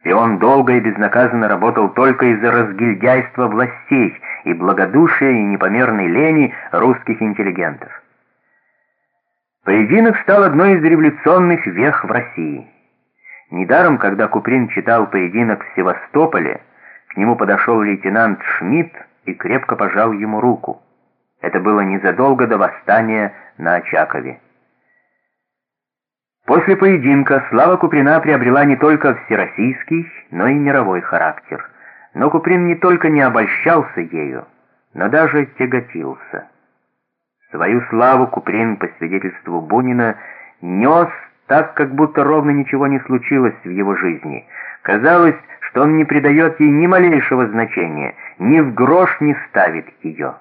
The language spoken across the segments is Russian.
И он долго и безнаказанно работал только из-за разгильдяйства властей и благодушия и непомерной лени русских интеллигентов. Поединок стал одной из революционных вех в России. Недаром, когда Куприн читал поединок в Севастополе, к нему подошел лейтенант Шмидт и крепко пожал ему руку. Это было незадолго до восстания на Очакове. После поединка слава Куприна приобрела не только всероссийский, но и мировой характер. Но Куприн не только не обольщался ею, но даже тяготился. Свою славу Куприн, по свидетельству Бунина, нес так, как будто ровно ничего не случилось в его жизни. Казалось, что он не придает ей ни малейшего значения, ни в грош не ставит ее.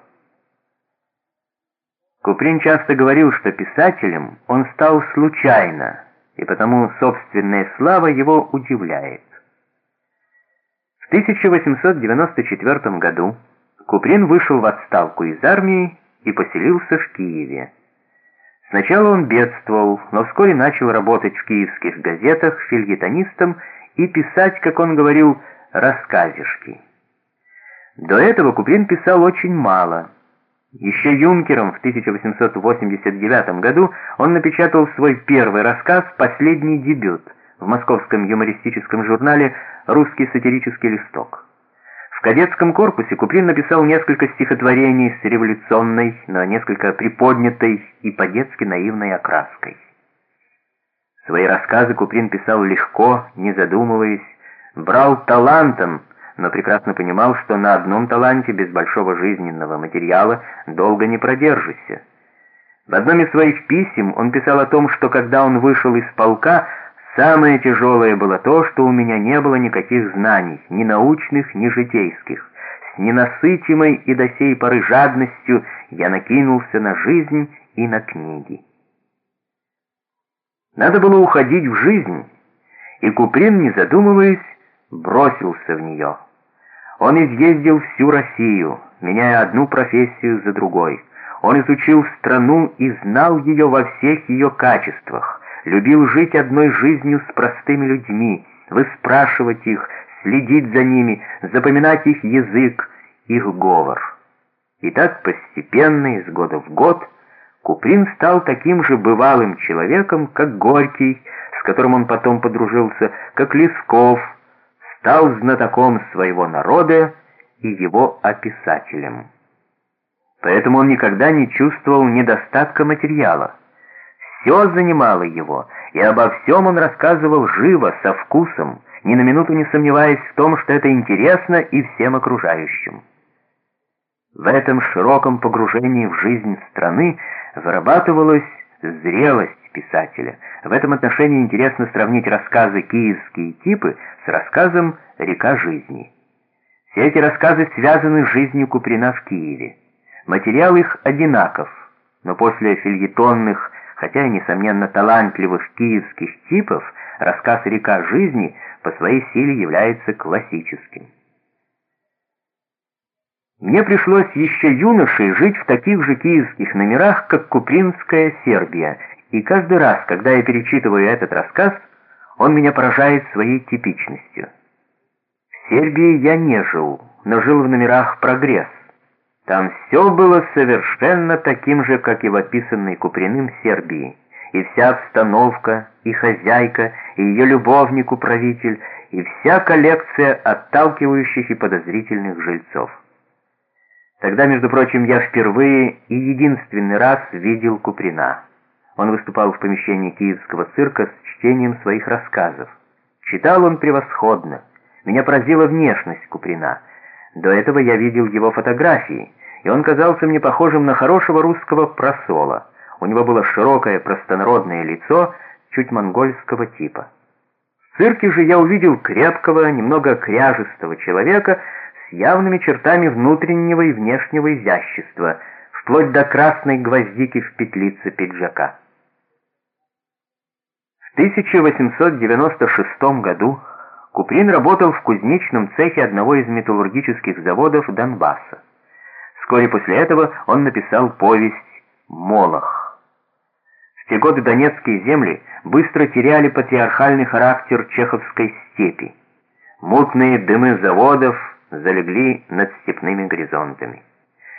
Куприн часто говорил, что писателем он стал случайно, и потому собственная слава его удивляет. В 1894 году Куприн вышел в отставку из армии и поселился в Киеве. Сначала он бедствовал, но вскоре начал работать в киевских газетах фельетонистом и писать, как он говорил, рассказишки. До этого Куприн писал очень мало. Еще юнкером в 1889 году он напечатал свой первый рассказ «Последний дебют» в московском юмористическом журнале «Русский сатирический листок». В кадетском корпусе Куприн написал несколько стихотворений с революционной, но несколько приподнятой и по-детски наивной окраской. Свои рассказы Куприн писал легко, не задумываясь, брал талантом, но прекрасно понимал, что на одном таланте без большого жизненного материала долго не продержишься. В одном из своих писем он писал о том, что когда он вышел из полка, самое тяжелое было то, что у меня не было никаких знаний, ни научных, ни житейских. С ненасытимой и до сей поры жадностью я накинулся на жизнь и на книги. Надо было уходить в жизнь, и Куприн, не задумываясь, бросился в нее. Он изъездил всю Россию, меняя одну профессию за другой. Он изучил страну и знал ее во всех ее качествах, любил жить одной жизнью с простыми людьми, выспрашивать их, следить за ними, запоминать их язык, их говор. И так постепенно, из года в год, Куприн стал таким же бывалым человеком, как Горький, с которым он потом подружился, как Лесков, стал знатоком своего народа и его описателем. Поэтому он никогда не чувствовал недостатка материала. Все занимало его, и обо всем он рассказывал живо, со вкусом, ни на минуту не сомневаясь в том, что это интересно и всем окружающим. В этом широком погружении в жизнь страны вырабатывалась зрелость писателя. В этом отношении интересно сравнить рассказы «Киевские типы» с рассказом «Река жизни». Все эти рассказы связаны с жизнью Куприна в Киеве. Материал их одинаков, но после фельетонных, хотя и, несомненно, талантливых киевских типов, рассказ «Река жизни» по своей силе является классическим. Мне пришлось еще юношей жить в таких же киевских номерах, как «Купринская Сербия», и каждый раз, когда я перечитываю этот рассказ, он меня поражает своей типичностью. В Сербии я не жил, но жил в номерах «Прогресс». Там все было совершенно таким же, как и в описанной Куприным Сербии. И вся обстановка, и хозяйка, и ее любовник-управитель, и вся коллекция отталкивающих и подозрительных жильцов. Тогда, между прочим, я впервые и единственный раз видел Куприна. Он выступал в помещении Киевского цирка с чтением своих рассказов. Читал он превосходно. Меня поразила внешность Куприна. До этого я видел его фотографии, и он казался мне похожим на хорошего русского просола. У него было широкое простонародное лицо, чуть монгольского типа. В цирке же я увидел крепкого, немного кряжестого человека с явными чертами внутреннего и внешнего изящества, вплоть до красной гвоздики в петлице пиджака. В 1896 году Куприн работал в кузнечном цехе одного из металлургических заводов Донбасса. Вскоре после этого он написал повесть «Молох». В те годы донецкие земли быстро теряли патриархальный характер чеховской степи. Мутные дымы заводов залегли над степными горизонтами.